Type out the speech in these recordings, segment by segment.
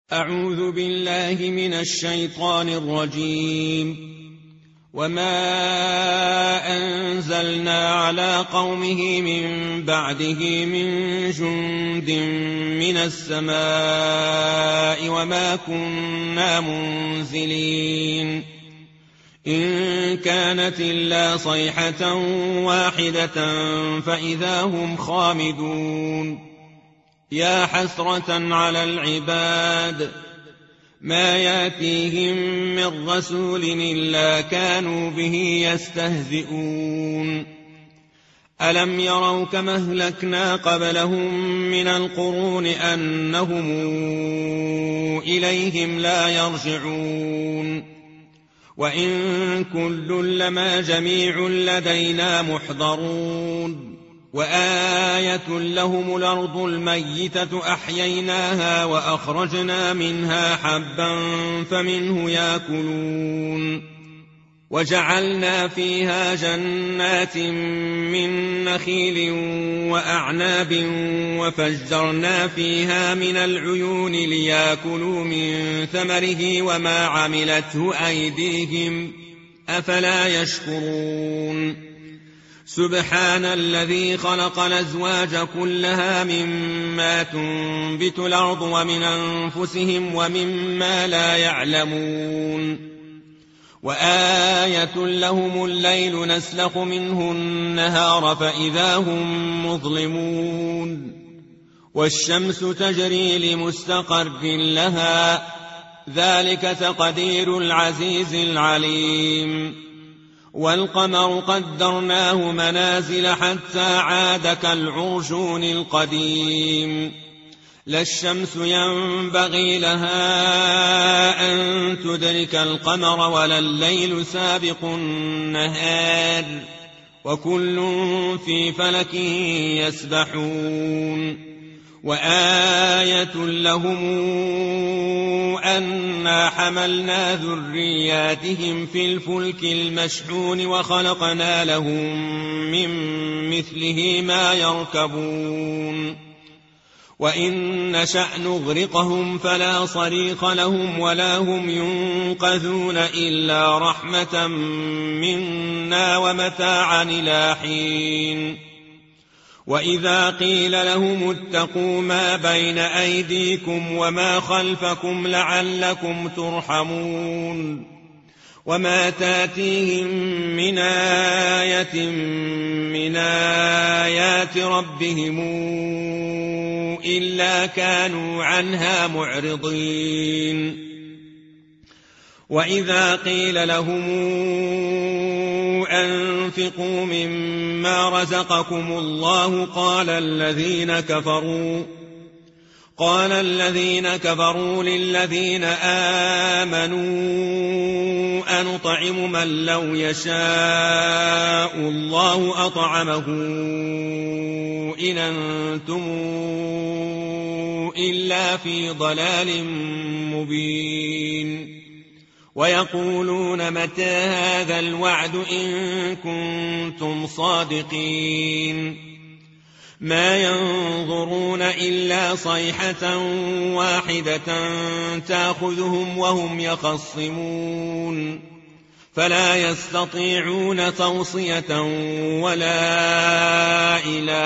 أعوذ بالله من الشيطان الرجيم. وما أنزلنا على قومه من بعده من جند من السماء وما كنا منزلين إن كانت إلا صيحة واحدة فإذا هم خامدون. يا حسرة على العباد ما ياتيهم من رسول إلا كانوا به يستهزئون. ألم يروا كما أهلكنا قبلهم من القرون أنهم إليهم لا يرجعون. وإن كل لما جميع لدينا محضرون. وآية لهم الأرض الميتة أحييناها وأخرجنا منها حبا فمنه يأكلون. وجعلنا فيها جنات من نخيل وأعناب وفجرنا فيها من العيون ليأكلوا من ثمره وما عملته أيديهم أفلا يشكرون. سبحان الذي خلق الأزواج كلها مما تنبت الأرض ومن أنفسهم ومما لا يعلمون. وآية لهم الليل نسلخ منه النهار فإذا هم مظلمون. والشمس تجري لمستقر لها ذلك تقدير العزيز العليم. والقمر قدرناه منازل حتى عاد كالعرجون القديم. لا الشمس ينبغي لها أن تدرك القمر ولا الليل سابق النهار وكل في فلك يسبحون. وآية لهم أنا حملنا ذرياتهم في الفلك المشحون وخلقنا لهم من مثله ما يركبون. وإن نشأ نغرقهم فلا صريخ لهم ولا هم ينقذون إلا رحمة منا ومتاعا إلى حين. وإذا قيل لهم اتقوا ما بين أيديكم وما خلفكم لعلكم ترحمون. وما تاتيهم من آية من آيات ربهم إلا كانوا عنها معرضين. وإذا قيل لهم أنفقوا مما رزقكم الله قال الذين كفروا للذين آمنوا أنطعم من لو يشاء الله أطعمه إن أنتم إلا في ضلال مبين. ويقولون متى هذا الوعد إن كنتم صادقين. ما ينظرون إلا صيحة واحدة تأخذهم وهم يخصمون فلا يستطيعون توصية ولا إلى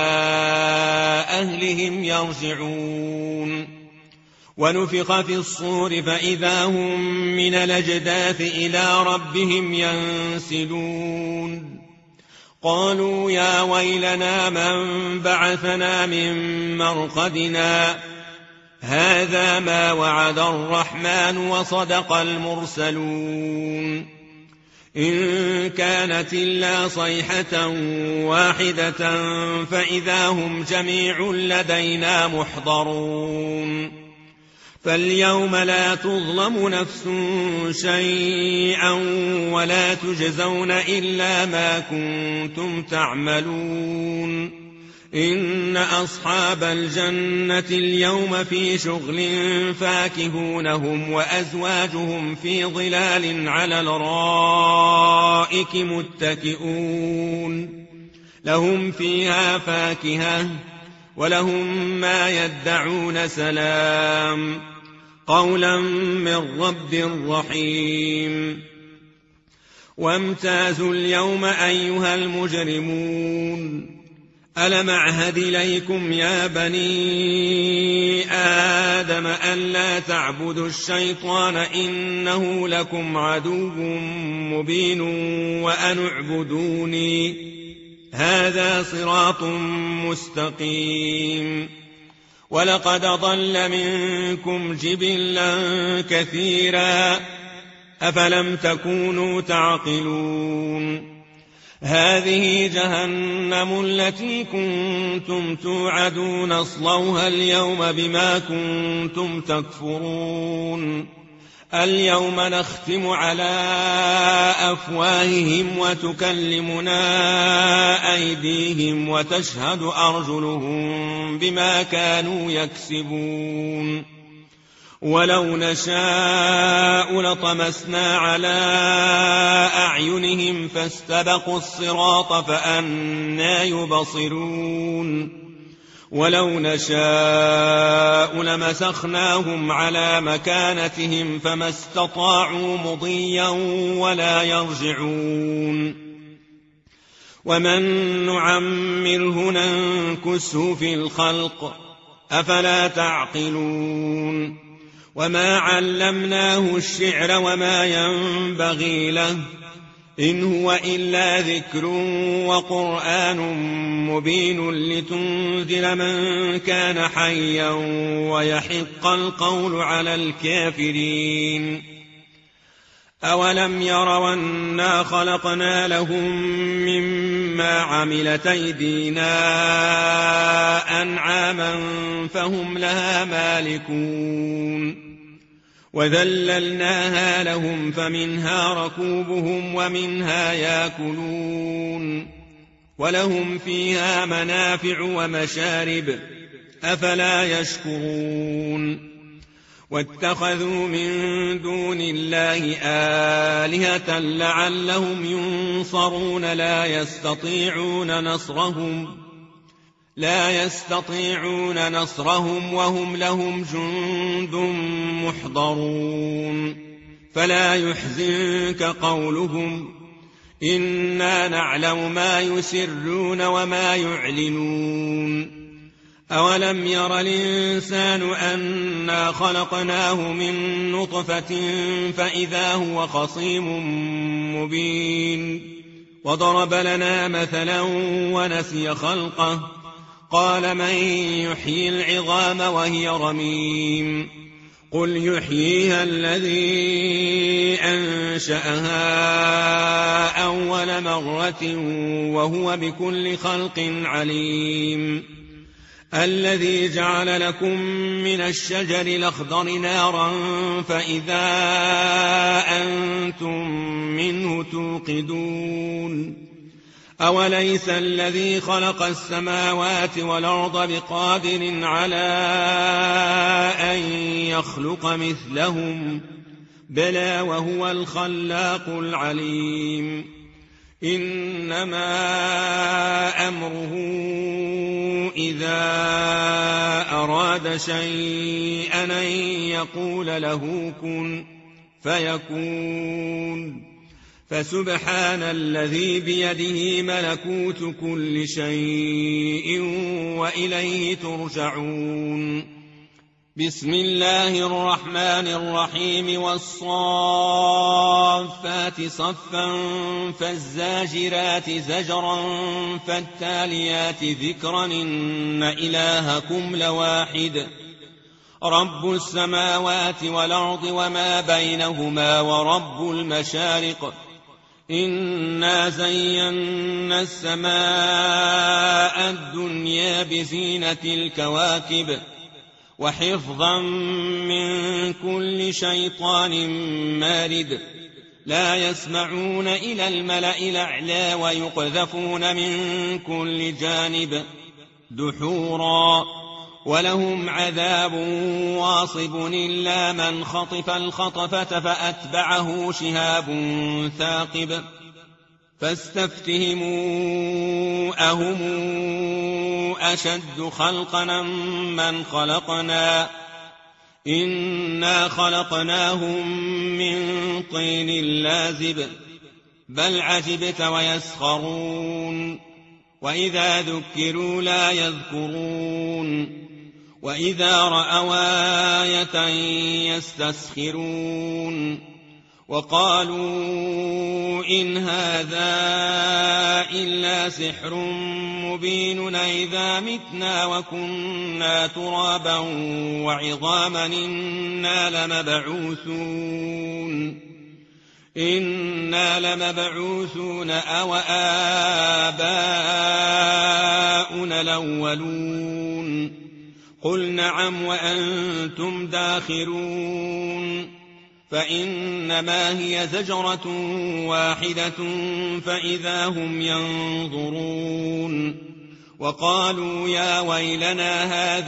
أهلهم يرجعون. ونفخ في الصور فإذا هم من الأجداث إلى ربهم ينسلون. قالوا يا ويلنا من بعثنا من مرقدنا هذا ما وعد الرحمن وصدق المرسلون. إن كانت إلا صيحة واحدة فإذا هم جميع لدينا محضرون. فاليوم لا تظلم نفس شيئا ولا تجزون إلا ما كنتم تعملون. إن أصحاب الجنة اليوم في شغل فاكهون هم وأزواجهم في ظلال على الأرائك متكئون. لهم فيها فاكهة ولهم ما يدعون سلام. قولا من رب رحيم وامتازوا اليوم أيها المجرمون ألم أعهد إليكم يا بني آدم ألا تعبدوا الشيطان إنه لكم عدو مبين وأن اعبدوني هذا صراط مستقيم ولقد ضل منكم جبلا كثيرا أفلم تكونوا تعقلون هذه جهنم التي كنتم توعدون اصلوها اليوم بما كنتم تكفرون اليوم نختم على أفواههم وتكلمنا أيديهم وتشهد أرجلهم بما كانوا يكسبون ولو نشاء لطمسنا على أعينهم فاستبقوا الصراط فأنى يبصرون ولو نشاء لمسخناهم على مكانتهم فما استطاعوا مضيا ولا يرجعون ومن نعمره ننكسه في الخلق أفلا تعقلون وما علمناه الشعر وما ينبغي له إن هو إلا ذكر وقرآن مبين لتنذر من كان حيا ويحق القول على الكافرين أولم يروا أنا خلقنا لهم مما عملت أيدينا أنعاما فهم لها مالكون وذللناها لهم فمنها ركوبهم ومنها يأكلون ولهم فيها منافع ومشارب أفلا يشكرون واتخذوا من دون الله آلهة لعلهم ينصرون لا يستطيعون نصرهم وهم لهم جند محضرون فلا يحزنك قولهم إنا نعلم ما يسرون وما يعلنون أولم ير الإنسان أنا خلقناه من نطفة فإذا هو خصيم مبين وضرب لنا مثلا ونسي خلقه قال من يحيي العظام وهي رميم قل يحييها الذي أنشأها أول مرة وهو بكل خلق عليم الذي جعل لكم من الشجر الأخضر نارا فإذا أنتم منه توقدون أوليس الذي خلق السماوات والأرض بقادر على أن يخلق مثلهم بلى وهو الخلاق العليم إنما أمره إذا أراد شيئا أن يقول له كن فيكون فسبحان الذي بيده ملكوت كل شيء وإليه ترجعون بسم الله الرحمن الرحيم والصافات صفا فالزاجرات زجرا فالتاليات ذكرا إن إلهكم لواحد رب السماوات والأرض وما بينهما ورب المشارق إنا زينا السماء الدنيا بزينة الكواكب وحفظا من كل شيطان مارد لا يسمعون إلى الملأ الأعلى ويقذفون من كل جانب دحورا ولهم عذاب واصب إلا من خطف الخطفة فأتبعه شهاب ثاقب فاستفتهموا أهم أشد خلقا من خلقنا إنا خلقناهم من طين لازب بل عجبت ويسخرون وإذا ذكروا لا يذكرون وإذا رأوا آية يستسخرون وقالوا إن هذا إلا سحر مبين أإذا متنا وكنا ترابا وعظاما إنا لمبعوثون أو آباؤنا الأولون قل نعم وأنتم داخرون فإنما هي زجرة واحدة فإذا هم ينظرون وقالوا يا ويلنا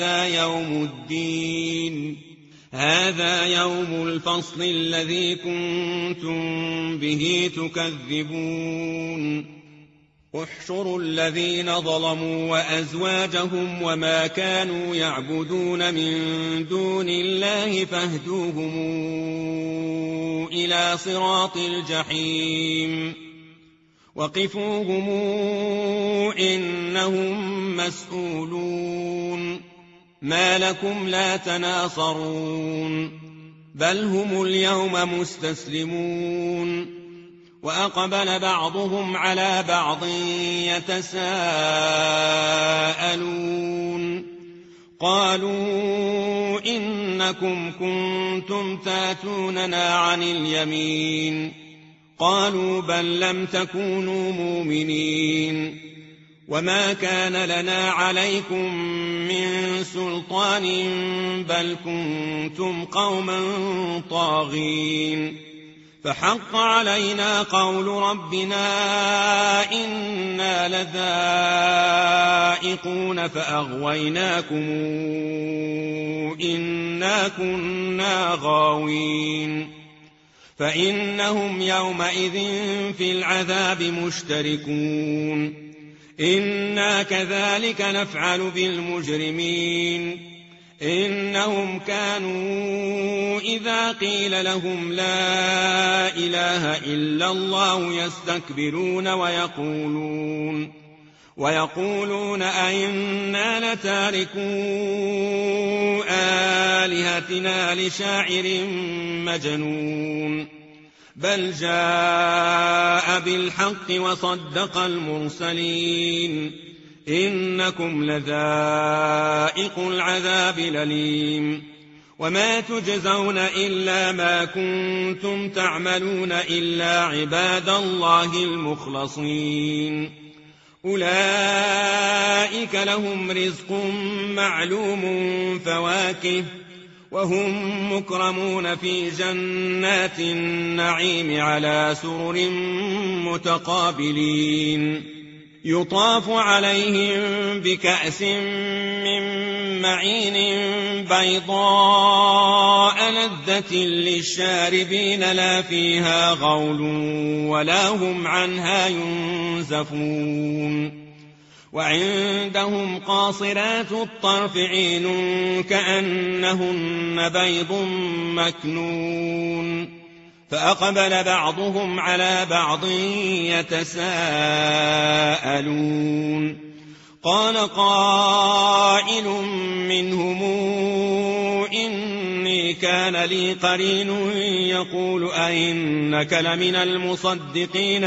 هذا يوم الفصل الذي كنتم به تكذبون احشروا الذين ظلموا وأزواجهم وما كانوا يعبدون من دون الله فاهدوهم إلى صراط الجحيم وقفوهم إنهم مسؤولون ما لكم لا تناصرون بل هم اليوم مستسلمون وأقبل بعضهم على بعض يتساءلون قالوا إنكم كنتم تاتوننا عن اليمين قالوا بل لم تكونوا مؤمنين وما كان لنا عليكم من سلطان بل كنتم قوما طاغين فحق علينا قول ربنا إنا لذائقون فأغويناكم إنا كنا غاوين فإنهم يومئذ في العذاب مشتركون إنا كذلك نفعل بالمجرمين إنهم كانوا إذا قيل لهم لا إله إلا الله يستكبرون ويقولون أئنا لتاركو آلهتنا لشاعر مجنون بل جاء بالحق وصدق المرسلين إنكم لذائق العذاب الأليم وما تجزون إلا ما كنتم تعملون إلا عباد الله المخلصين أولئك لهم رزق معلوم فواكه وهم مكرمون في جنات النعيم على سرر متقابلين يطاف عليهم بكأس من معين بيضاء لذة للشاربين لا فيها غول ولا هم عنها ينزفون وعندهم قاصرات الطرف عين كأنهن بيض مكنون فأقبل بعضهم على بعض يتساءلون قال قائل منهم إني كان لي قرين يقول أئنك لمن المصدقين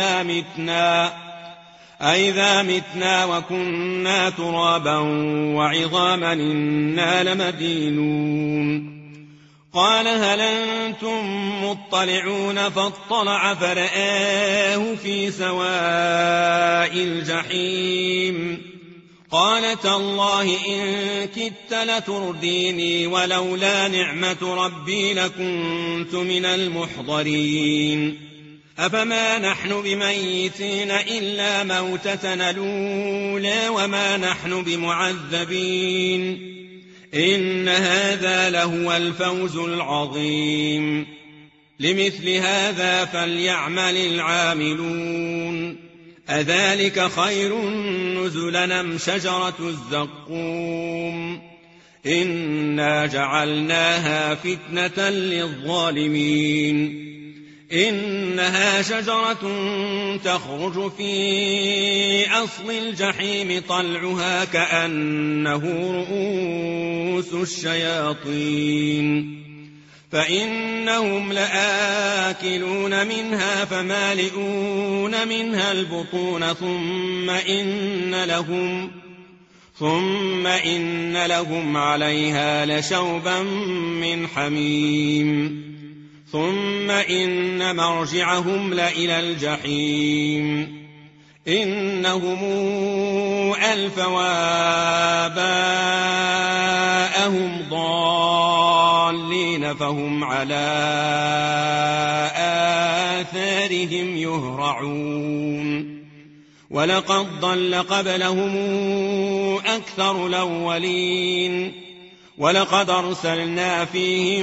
أئذا متنا وكنا ترابا وعظاما إنا لمدينون قال هل أنتم مطلعون فاطلع فرآه في سواء الجحيم قال تالله إن كدت لترديني ولولا نعمة ربي لكنت من المحضرين أفما نحن بميتين إلا موتتنا الأولى وما نحن بمعذبين إن هذا لهو الفوز العظيم لمثل هذا فليعمل العاملون أذلك خير نزلا أم شجرة الزقوم إنا جعلناها فتنة للظالمين إنها شجرة تخرج في أصل الجحيم طلعها كأنه رؤوس الشياطين فإنهم لآكلون منها فمالئون منها البطون ثم إن لهم عليها لشوبا من حميم ثم إن مرجعهم لإلى الجحيم إنهم ألفوا آباءهم ضالين فهم على آثارهم يهرعون ولقد ضل قبلهم أكثر الأولين ولقد أرسلنا فيهم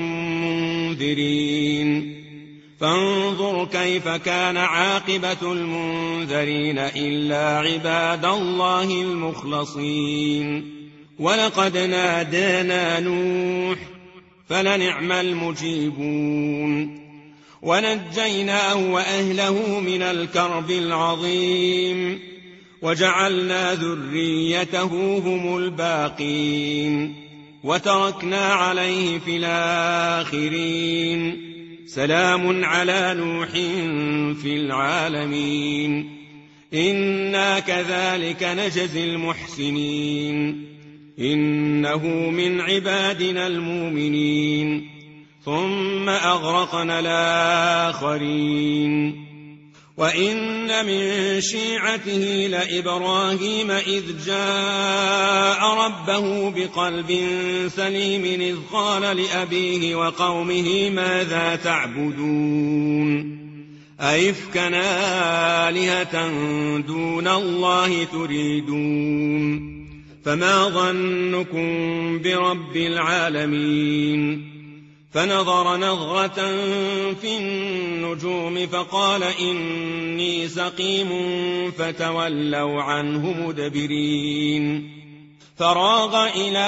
منذرين فانظر كيف كان عاقبة المنذرين إلا عباد الله المخلصين ولقد نادانا نوح فلنعم المجيبون ونجيناه وأهله من الكرب العظيم وجعلنا ذريته هم الباقين وتركنا عليه في الآخرين سلام على نوح في العالمين إنا كذلك نجزي المحسنين إنه من عبادنا المؤمنين ثم أغرقنا الآخرين وإن من شيعته لإبراهيم إذ جاء ربه بقلب سليم إذ قال لأبيه وقومه ماذا تعبدون أئفكا آلهة دون الله تريدون فما ظنكم برب العالمين فنظر نظرة في النجوم فقال إني سقيم فتولوا عنه مدبرين فراغ إلى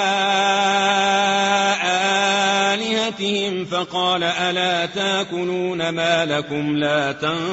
آلهتهم فقال ألا تاكلون ما لكم لا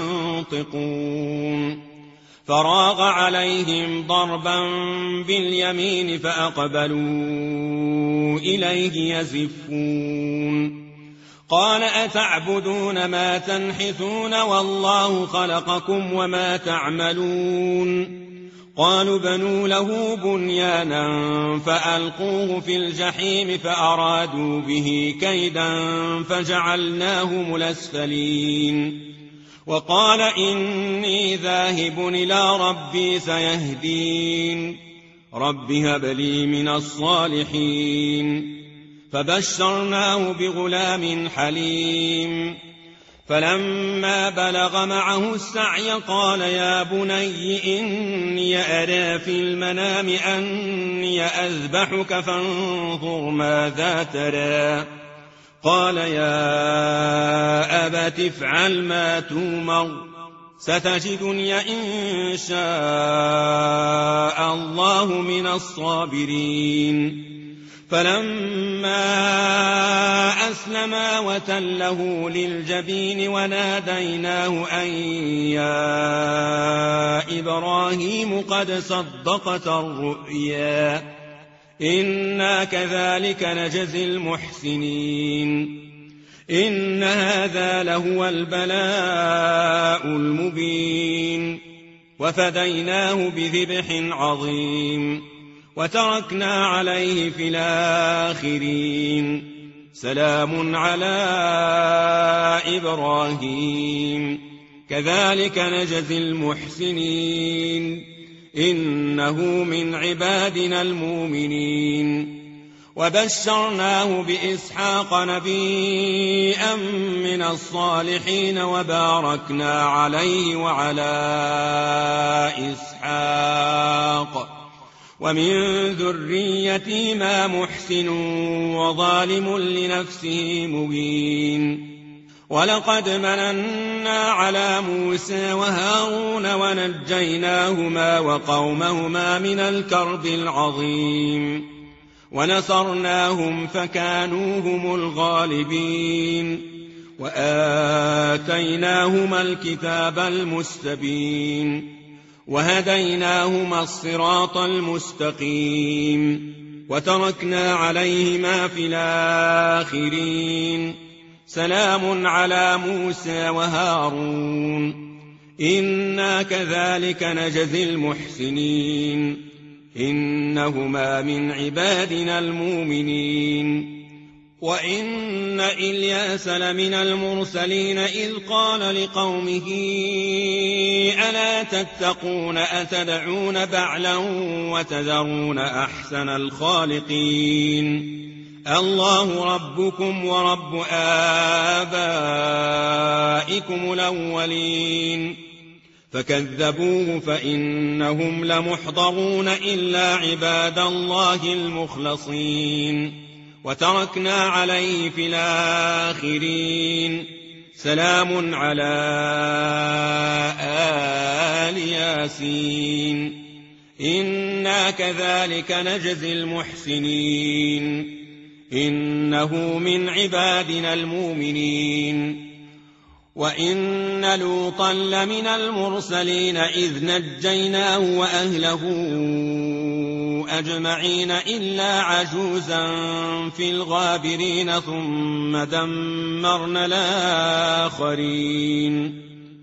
تنطقون فراغ عليهم ضربا باليمين فأقبلوا إليه يزفون قال أتعبدون ما تنحتون والله خلقكم وما تعملون قالوا بنوا له بنيانا فألقوه في الجحيم فأرادوا به كيدا فجعلناهم الأسفلين وقال إني ذاهب إلى ربي سيهدين رب هب لي من الصالحين فبشرناه بغلام حليم فلما بلغ معه السعي قال يا بني إني أرى في المنام أني أذبحك فانظر ماذا ترى قال يا أبت افعل ما تؤمر ستجدني إن شاء الله من الصابرين فلما أسلما وتله للجبين وناديناه أن يا إبراهيم قد صدقت الرؤيا إنا كذلك نجزي المحسنين إن هذا لهو البلاء المبين وفديناه بذبح عظيم وتركنا عليه في الآخرين سلام على إبراهيم كذلك نجزي المحسنين إنه من عبادنا المؤمنين وبشرناه بإسحاق نبيا من الصالحين وباركنا عليه وعلى إسحاق ومن ذريتهما محسن وظالم لنفسه مبين ولقد مننا على موسى وهارون ونجيناهما وقومهما من الكرب العظيم ونصرناهم فكانوا هم الغالبين وآتيناهما الكتاب المستبين وهديناهما الصراط المستقيم وتركنا عليهما في الآخرين سلام على موسى وهارون إنا كذلك نجزي المحسنين إنهما من عبادنا المؤمنين وإن إلياس لمن المرسلين إذ قال لقومه ألا تتقون أتدعون بعلا وتذرون أحسن الخالقين الله ربكم ورب آبائكم الأولين فكذبوه فإنهم لمحضرون إلا عباد الله المخلصين وتركنا عليه في الآخرين سلام على آل ياسين إنا كذلك نجزي المحسنين إنه من عبادنا المؤمنين وإن لوطا لمن المرسلين إذ نجيناه وأهله أجمعين إلا عجوزا في الغابرين ثم دمرنا الآخرين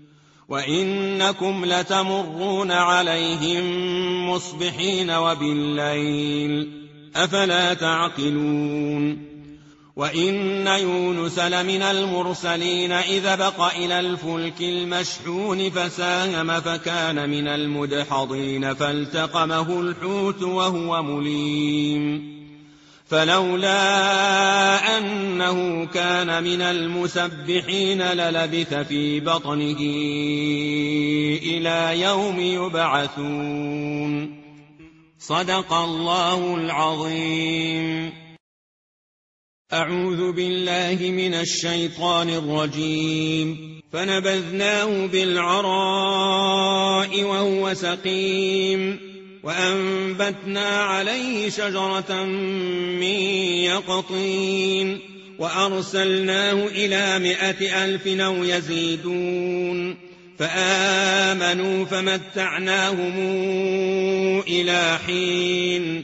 وإنكم لتمرون عليهم مصبحين وبالليل أفلا تعقلون وإن يونس لمن المرسلين إذا بق إلى الفلك المشحون فساهم فكان من المدحضين فالتقمه الحوت وهو مليم فلولا أنه كان من المسبحين للبث في بطنه إلى يوم يبعثون صدق الله العظيم. أعوذ بالله من الشيطان الرجيم. فنبذناه بالعراء وهو سقيم وأنبتنا عليه شجرة من يقطين وأرسلناه إلى 100,000 أو يزيدون فآمنوا فمتعناهم إلى حين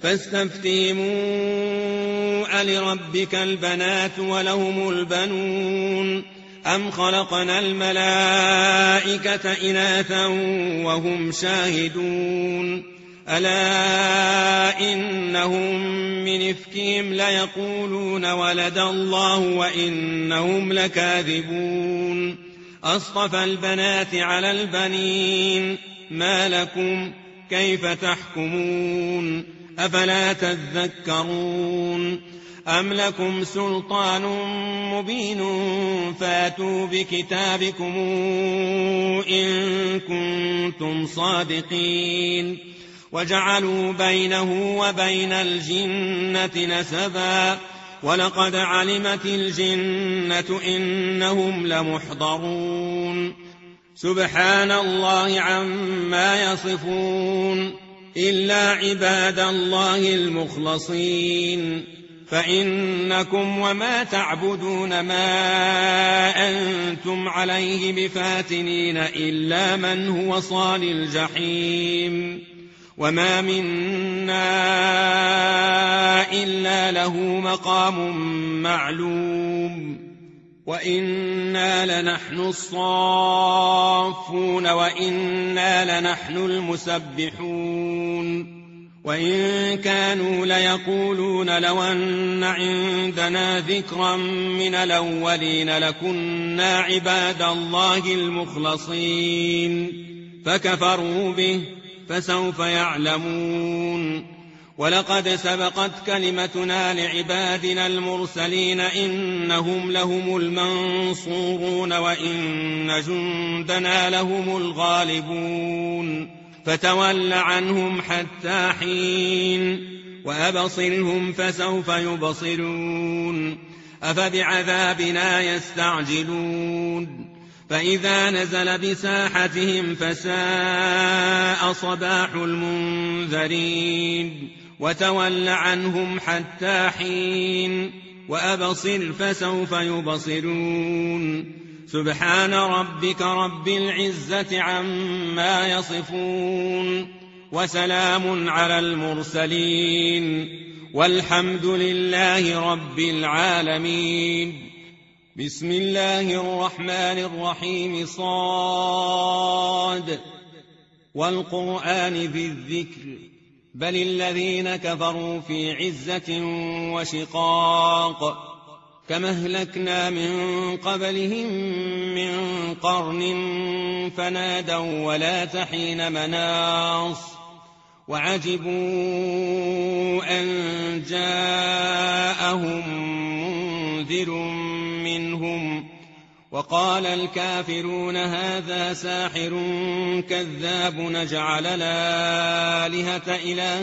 فاستفتهموا ألربك البنات ولهم البنون أم خلقنا الملائكة إناثا وهم شاهدون ألا إنهم من إفكهم ليقولون ولد الله وإنهم لكاذبون أصطفى البنات على البنين ما لكم كيف تحكمون أفلا تذكرون أم لكم سلطان مبين فاتوا بكتابكم إن كنتم صادقين وجعلوا بينه وبين الجنة نسبا ولقد علمت الجنة إنهم لمحضرون سبحان الله عما يصفون إلا عباد الله المخلصين فإنكم وما تعبدون ما أنتم عليه بفاتنين إلا من هو صال الجحيم وما منا إلا له مقام معلوم وإنا لنحن الصافون وإنا لنحن المسبحون وإن كانوا ليقولون لو أن عندنا ذكرا من الأولين لكنا عباد الله المخلصين فكفروا به فسوف يعلمون ولقد سبقت كلمتنا لعبادنا المرسلين إنهم لهم المنصورون وإن جندنا لهم الغالبون فتول عنهم حتى حين وأبصرهم فسوف يبصرون أفبعذابنا يستعجلون فإذا نزل بساحتهم فساء صباح المنذرين وتول عنهم حتى حين وأبصر فسوف يبصرون سبحان ربك رب العزة عما يصفون وسلام على المرسلين والحمد لله رب العالمين. بسم الله الرحمن الرحيم. صاد والقرآن ذي الذكر بل الذين كفروا في عزة وشقاق كما أهلكنا من قبلهم من قرن فنادوا ولا حين مناص وعجبوا أن جاءهم منذر منهم وقال الكافرون هذا ساحر كذاب نجعل الآلهة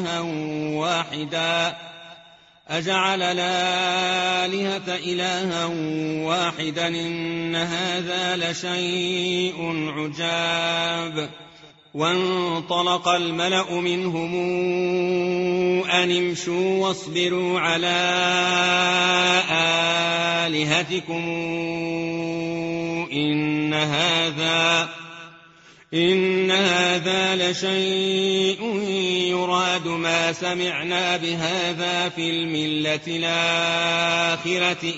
إلها واحدا إن هذا لشيء عجاب. وانطلق الملأ منهم أن امشوا واصبروا على آلهتكم إن هذا لشيء يراد ما سمعنا بهذا في الملة الآخرة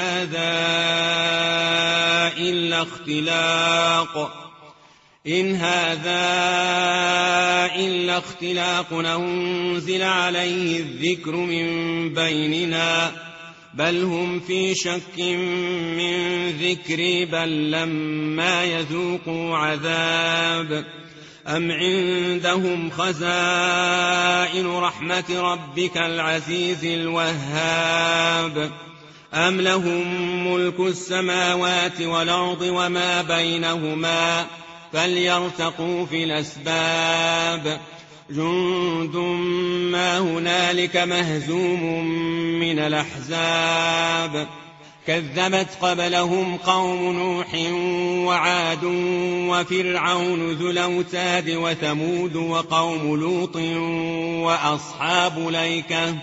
إن هذا إلا اختلاق أنزل عليه الذكر من بيننا بل هم في شك من ذكري بل لما يذوقوا عذاب أم عندهم خزائن رحمة ربك العزيز الوهاب أم لهم ملك السماوات والأرض وما بينهما فليرتقوا في الأسباب جند ما هنالك مهزوم من الأحزاب كذبت قبلهم قوم نوح وعاد وفرعون ذو الأوتاد وثمود وقوم لوط وأصحاب الأيكة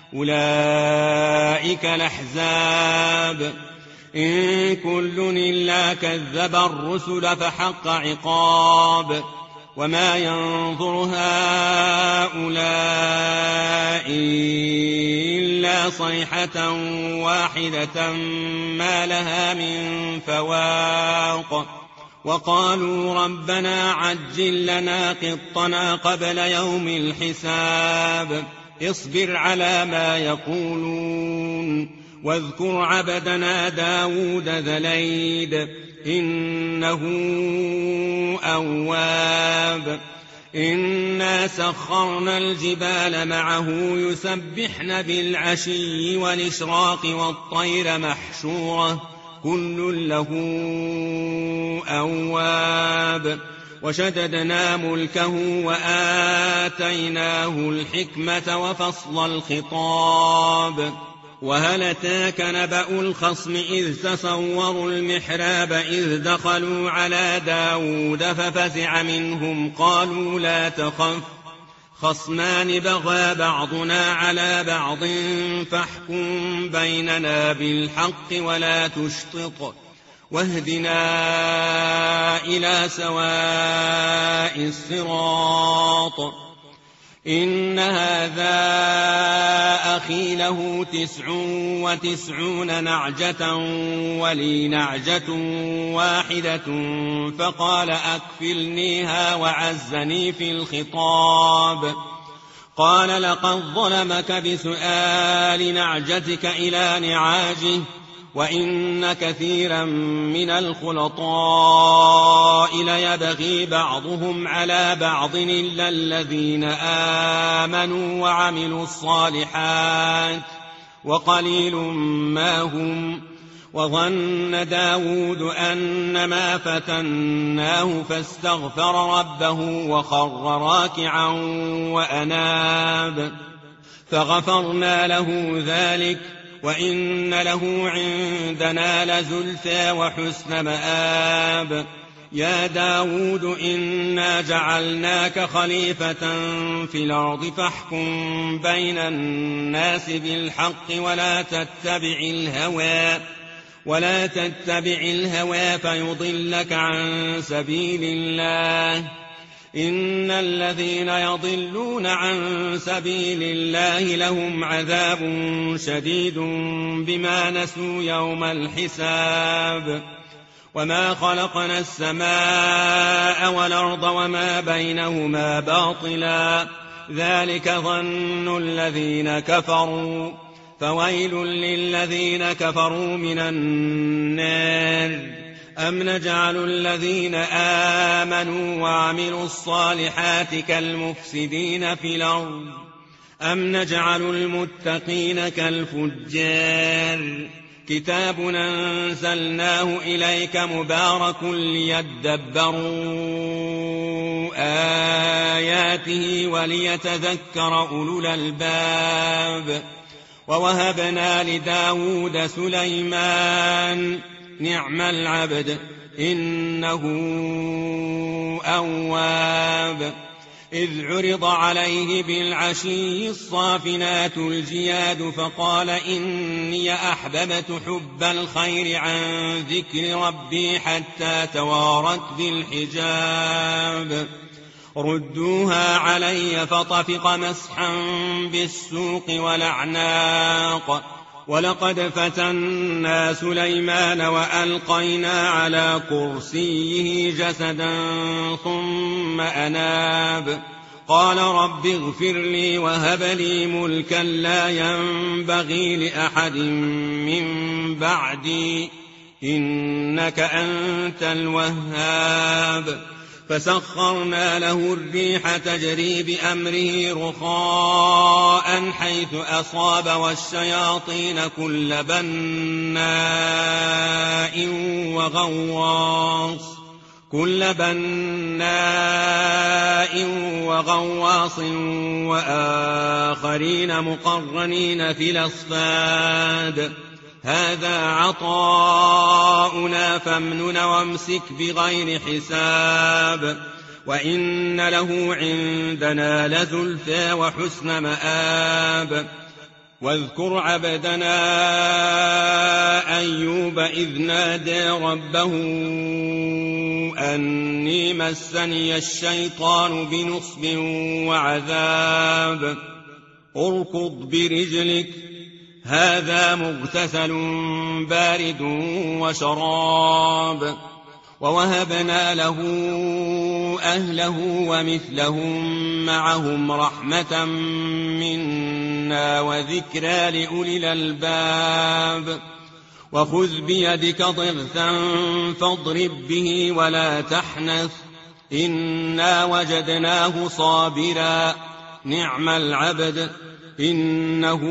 أولئك الأحزاب إن كل إلا كذب الرسل فحق عقاب وما ينظر هؤلاء إلا صيحة واحدة ما لها من فواق وقالوا ربنا عجل لنا قطنا قبل يوم الحساب اصبر على ما يقولون واذكر عبدنا داود ذا الأيد إنه أواب إنا سخرنا الجبال معه يسبحن بالعشي والإشراق والطير محشورة كل له أواب وشددنا ملكه وآتيناه الحكمة وفصل الخطاب وهل أتاك نبأ الخصم إذ تصوروا المحراب إذ دخلوا على داود ففزع منهم قالوا لا تخف خصمان بغى بعضنا على بعض فاحكم بيننا بالحق ولا تشطط واهدنا إلى سواء الصراط إن هذا أخي له 99 نعجة ولي نعجة واحدة فقال أكفلنيها وعزني في الخطاب قال لقد ظلمك بسؤال نعجتك إلى نعاجه وإن كثيرا من الخلطاء ليبغي بعضهم على بعض إلا الذين آمنوا وعملوا الصالحات وقليل ما هم وظن داود أنما فتناه فاستغفر ربه وخر راكعا وأناب فغفرنا له ذلك وإن له عندنا لزلفى وحسن مآب يا داود إنا جعلناك خليفة في الأرض فاحكم بين الناس بالحق ولا تتبع الهوى فيضلك عن سبيل الله إن الذين يضلون عن سبيل الله لهم عذاب شديد بما نسوا يوم الحساب وما خلقنا السماء والأرض وما بينهما باطلا ذلك ظن الذين كفروا فويل للذين كفروا من النار أم نجعل الذين آمنوا وعملوا الصالحات كالمفسدين في الأرض أم نجعل المتقين كالفجار كتاب أنزلناه إليك مبارك ليدبروا آياته وليتذكر أولو الألباب ووهبنا لداود سليمان نعم العبد إنه أواب إذ عرض عليه بالعشي الصافنات الجياد فقال إني أحببت حب الخير عن ذكر ربي حتى توارت بالحجاب ردوها علي فطفق مسحا بالسوق والأعناق ولقد فتنا سليمان وألقينا على كرسيه جسدا ثم أناب قال رب اغفر لي وهب لي ملكا لا ينبغي لأحد من بعدي إنك أنت الوهاب فسخرنا له الريح تجري بأمره رخاء حيث أصاب والشياطين كل بناء وغواص وآخرين مقرنين في الأصفاد هذا عطاؤنا فامنن وامسك بغير حساب وإن له عندنا لزلفى وحسن مآب واذكر عبدنا أيوب إذ نادى ربه أني مسني الشيطان بنصب وعذاب اركض برجلك هذا مغتسل بارد وشراب ووهبنا له أهله ومثلهم معهم رحمة منا وذكرى لأولي الألباب وخذ بيدك ضغثا فاضرب به ولا تحنث إنا وجدناه صابرا نعم العبد إنه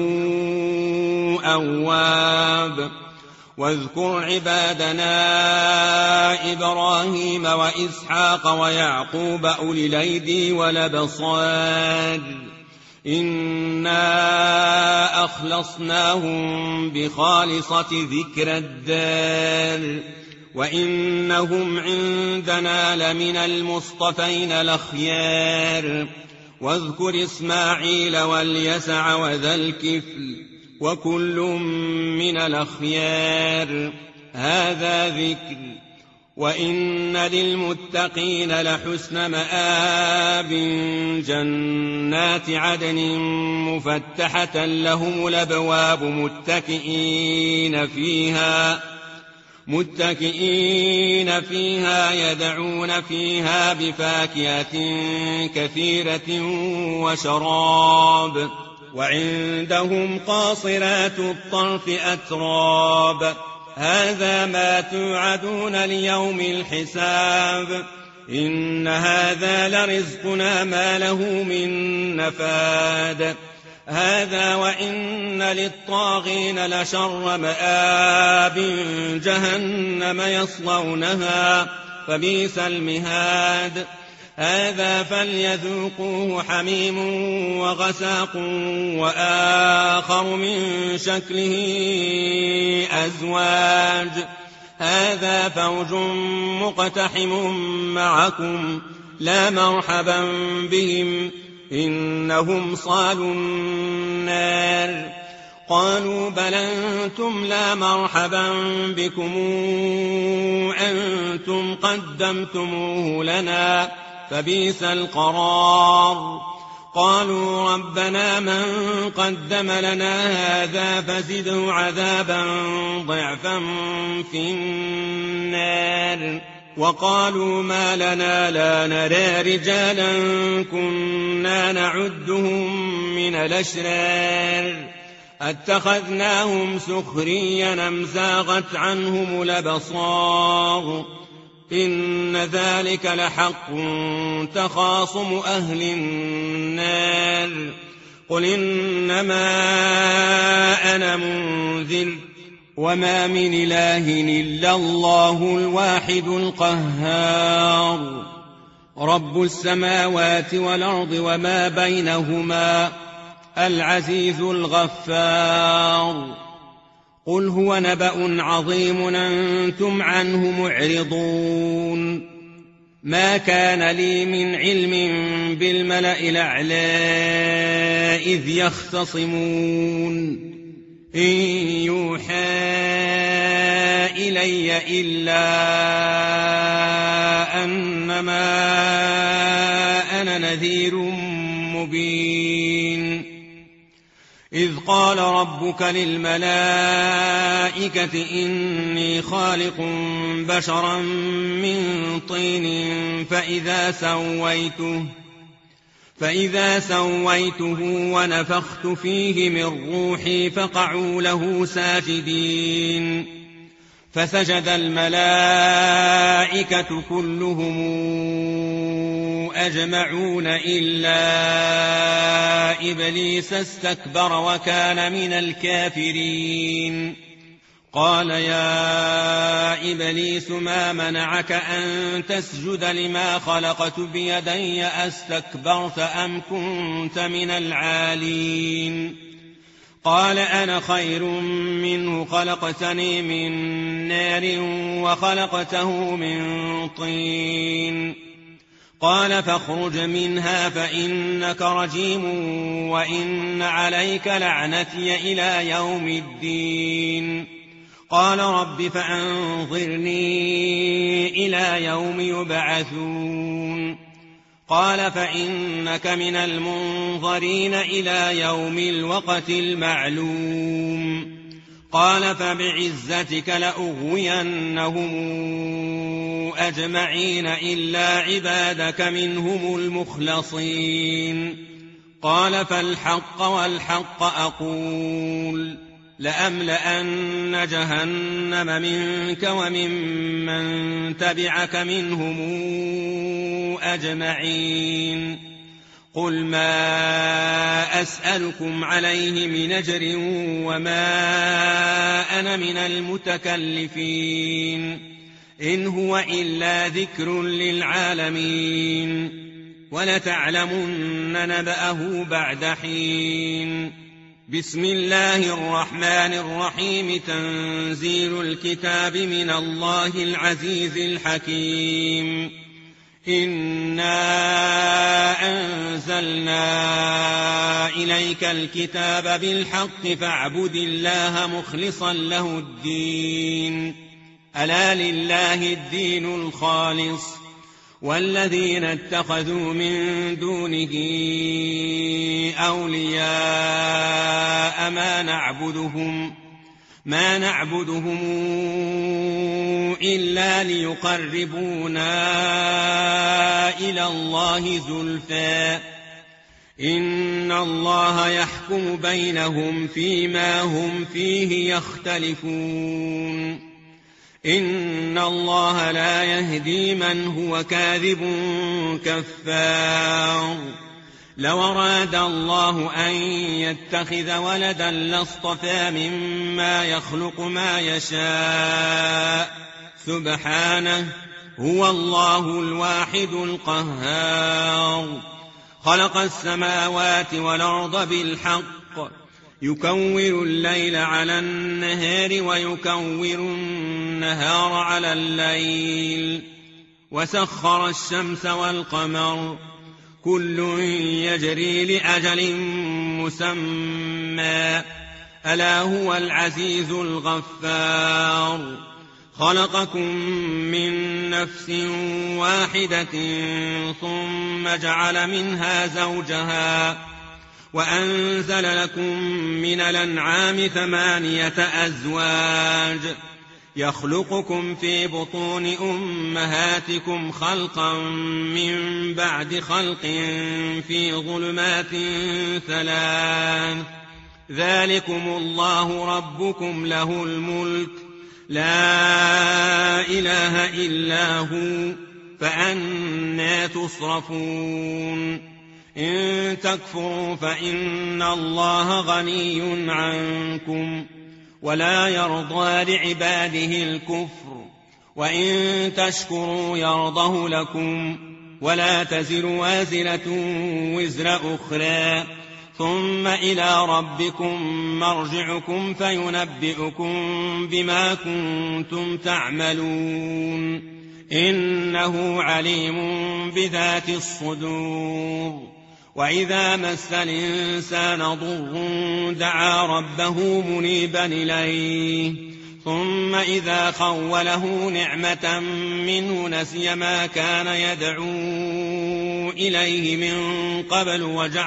أواب واذكر عبادنا إبراهيم وإسحاق ويعقوب أولي الأيدي والأبصار إنا أخلصناهم بخالصة ذكر الدار وإنهم عندنا لمن المصطفين الأخيار واذكر إسماعيل واليسع وذا الكفل وكل من الأخيار هذا ذكر وإن للمتقين لحسن مآب جنات عدن مفتحة لهم الأبواب متكئين فيها يدعون فيها بفاكهة كثيرة وشراب وعندهم قاصرات الطرف أتراب هذا ما توعدون ليوم الحساب إن هذا لرزقنا ما له من نفاد هذا وإن للطاغين لشر مآب جهنم يصلونها فبئس المهاد هذا فليذوقوه حميم وغساق وآخر من شكله أزواج هذا فوج مقتحم معكم لا مرحبا بهم إنهم صالوا النار. قالوا بل أنتم لا مرحبا بكم أنتم قدمتموه لنا فبئس القرار. قالوا ربنا من قدم لنا هذا فزده عذابا ضعفا في النار. وقالوا ما لنا لا نرى رجالا كنا نعدهم من الأشرار اتخذناهم سخريا أم زاغت عنهم الأبصار إن ذلك لحق تخاصم أهل النار. قل إنما أنا منذر وما من إله إلا الله الواحد القهار رب السماوات والأرض وما بينهما العزيز الغفار. قل هو نبأ عظيم أنتم عنه معرضون. ما كان لي من علم بالملأ الأعلى إذ يختصمون إن يوحى إلي إلا أنما أنا نذير مبين. إذ قال ربك للملائكة إني خالق بشرا من طين فإذا سويته ونفخت فيه من روحي فقعوا له ساجدين. فسجد الملائكة كلهم أجمعون إلا إبليس استكبر وكان من الكافرين. قال يا إبليس ما منعك أن تسجد لما خلقت بيدي أستكبرت أم كنت من العالين؟ قال أنا خير منه خلقتني من نار وخلقته من طين. قال فاخرج منها فإنك رجيم وإن عليك لعنتي إلى يوم الدين. قال رب فأنظرني إلى يوم يبعثون. قال فإنك من المنظرين إلى يوم الوقت المعلوم. قال فبعزتك لأغوينهم أجمعين إلا عبادك منهم المخلصين. قال فالحق والحق أقول لأملأن جهنم منك وممن تبعك منهم أجمعين. قل ما أسألكم عليه من أجر وما أنا من المتكلفين إن هو إلا ذكر للعالمين ولتعلمن نبأه بعد حين. بسم الله الرحمن الرحيم. تنزيل الكتاب من الله العزيز الحكيم. إنا أنزلنا إليك الكتاب بالحق فاعبد الله مخلصا له الدين. ألا لله الدين الخالص والذين اتخذوا من دونه أولياء ما نعبدهم إلا ليقربونا إلى الله زلفى إن الله يحكم بينهم فيما هم فيه يختلفون. إن الله لا يهدي من هو كاذب كفار. لو أراد الله أن يتخذ ولدا لاصطفى مما يخلق ما يشاء سبحانه هو الله الواحد القهار. خلق السماوات والأرض بالحق يكور الليل على النهار ويكور النهار على الليل وسخر الشمس والقمر كل يجري لأجل مسمى ألا هو العزيز الغفار خلقكم من نفس واحدة ثم جعل منها زوجها وأنزل لكم من الأنعام 8 أزواج يخلقكم في بطون أمهاتكم خلقا من بعد خلق في ظلمات 3 ذلكم الله ربكم له الملك لا إله إلا هو فأنى تصرفون إن تكفروا فإن الله غني عنكم ولا يرضى لعباده الكفر وإن تشكروا يرضه لكم ولا تزر وازرة وزر أخرى ثم إلى ربكم مرجعكم فينبئكم بما كنتم تعملون إنه عليم بذات الصدور وإذا مس الإنسان ضر دعا ربه منيبا إليه ثم إذا خوله نعمة منه نسي ما كان يدعو إليه من قبل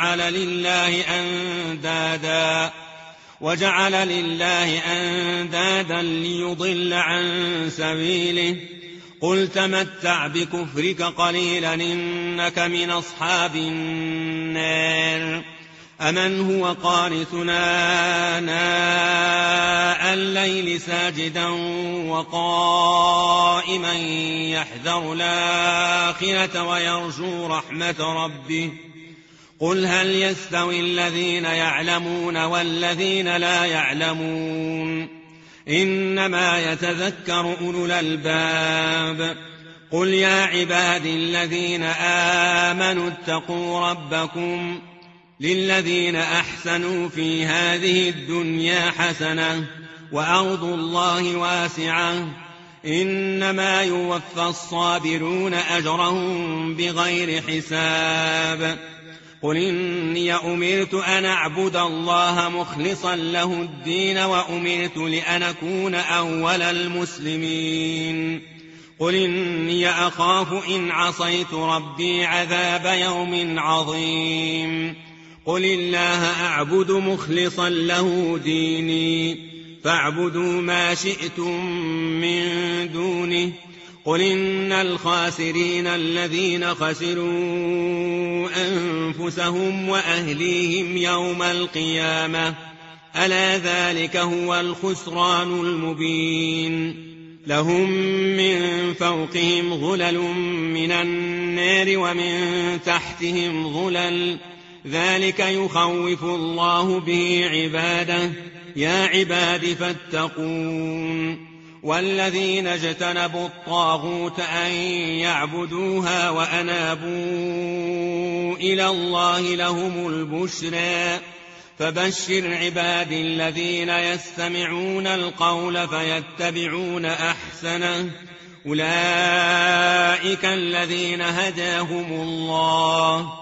وجعل لله أندادا ليضل عن سبيله قل تمتع بكفرك قليلا إنك من أصحاب النار أمن هو قانتنا آناء الليل ساجدا وقائما يحذر الآخرة ويرجو رحمة ربه قل هل يستوي الذين يعلمون والذين لا يعلمون إنما يتذكر أولو الألباب قل يا عبادي الذين آمنوا اتقوا ربكم للذين أحسنوا في هذه الدنيا حسنة وأرض الله واسعة إنما يوفى الصابرون أجرهم بغير حساب قل إني أمرت أن أعبد الله مخلصا له الدين وأمرت لأن أكون أول المسلمين قل إني أخاف إن عصيت ربي عذاب يوم عظيم قل الله أعبد مخلصا له ديني فاعبدوا ما شئتم من دونه قل إن الخاسرين الذين خسروا أنفسهم وأهليهم يوم القيامة ألا ذلك هو الخسران المبين لهم من فوقهم ظلل من النار ومن تحتهم ظلل ذلك يخوف الله به عباده يا عباد فاتقون والذين اجتنبوا الطاغوت أن يعبدوها وأنابوا إلى الله لهم البشرى فبشر عباد الذين يستمعون القول فيتبعون أحسنه أولئك الذين هداهم الله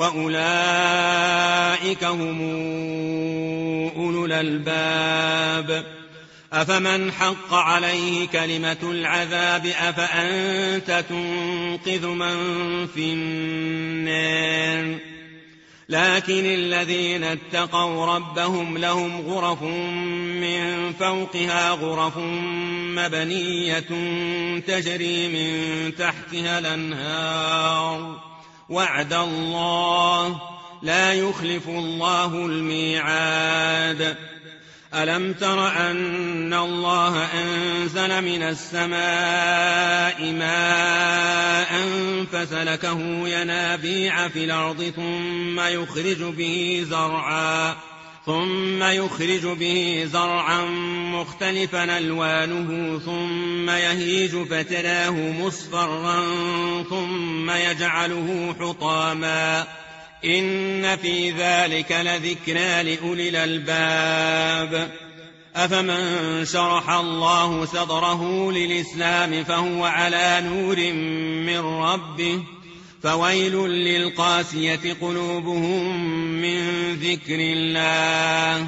وأولئك هم أولو الألباب أفمن حق عليه كلمة العذاب أفأنت تنقذ من في النار لكن الذين اتقوا ربهم لهم غرف من فوقها غرف مبنية تجري من تحتها الأنهار وعد الله لا يخلف الله الميعاد ألم تر أن الله أنزل من السماء ماء فسلكه ينابيع في الأرض ثم يخرج به زرعا مختلفا ألوانه ثم يهيج فتراه مصفرا ثم يجعله حطاما إن في ذلك لذكرى لأولي الألباب أفمن شرح الله صدره للإسلام فهو على نور من ربه فويل للقاسية قلوبهم من ذكر الله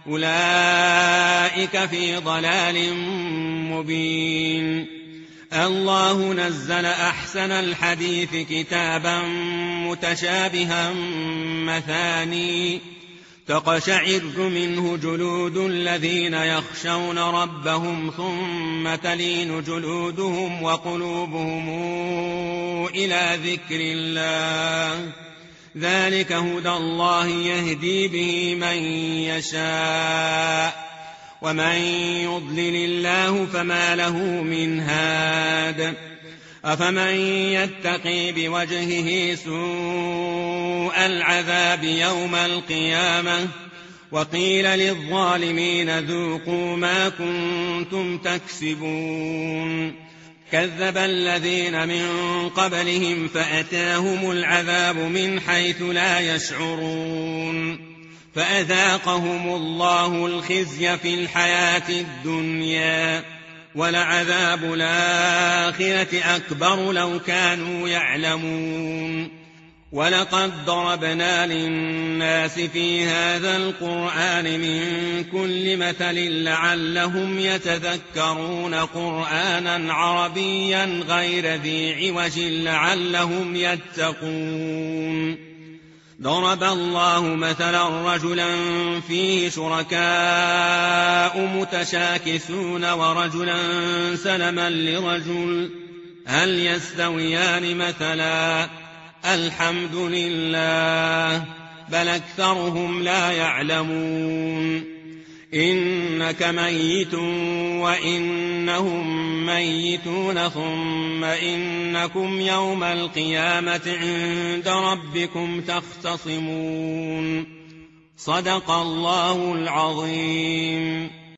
أولئك في ضلال مبين. الله نزل أحسن الحديث كتابا متشابها مثاني تقشعر منه جلود الذين يخشون ربهم ثم تلين جلودهم وقلوبهم إلى ذكر الله ذلك هدى الله يهدي به من يشاء ومن يضلل الله فما له من هاد. أفمن يتقي بوجهه سوء العذاب يوم القيامة وقيل للظالمين ذوقوا ما كنتم تكسبون كذب الذين من قبلهم فأتاهم العذاب من حيث لا يشعرون فأذاقهم الله الخزي في الحياة الدنيا ولعذاب الآخرة أكبر لو كانوا يعلمون. ولقد ضربنا للناس في هذا القرآن من كل مثل لعلهم يتذكرون قرآنا عربيا غير ذي عوج لعلهم يتقون. ضرب الله مثلا رجلا فيه شركاء متشاكسون ورجلا سلما لرجل هل يستويان مثلا الحمد لله بل أكثرهم لا يعلمون. إنك ميت وإنهم ميتون ثم إنكم يوم القيامة عند ربكم تختصمون. صدق الله العظيم.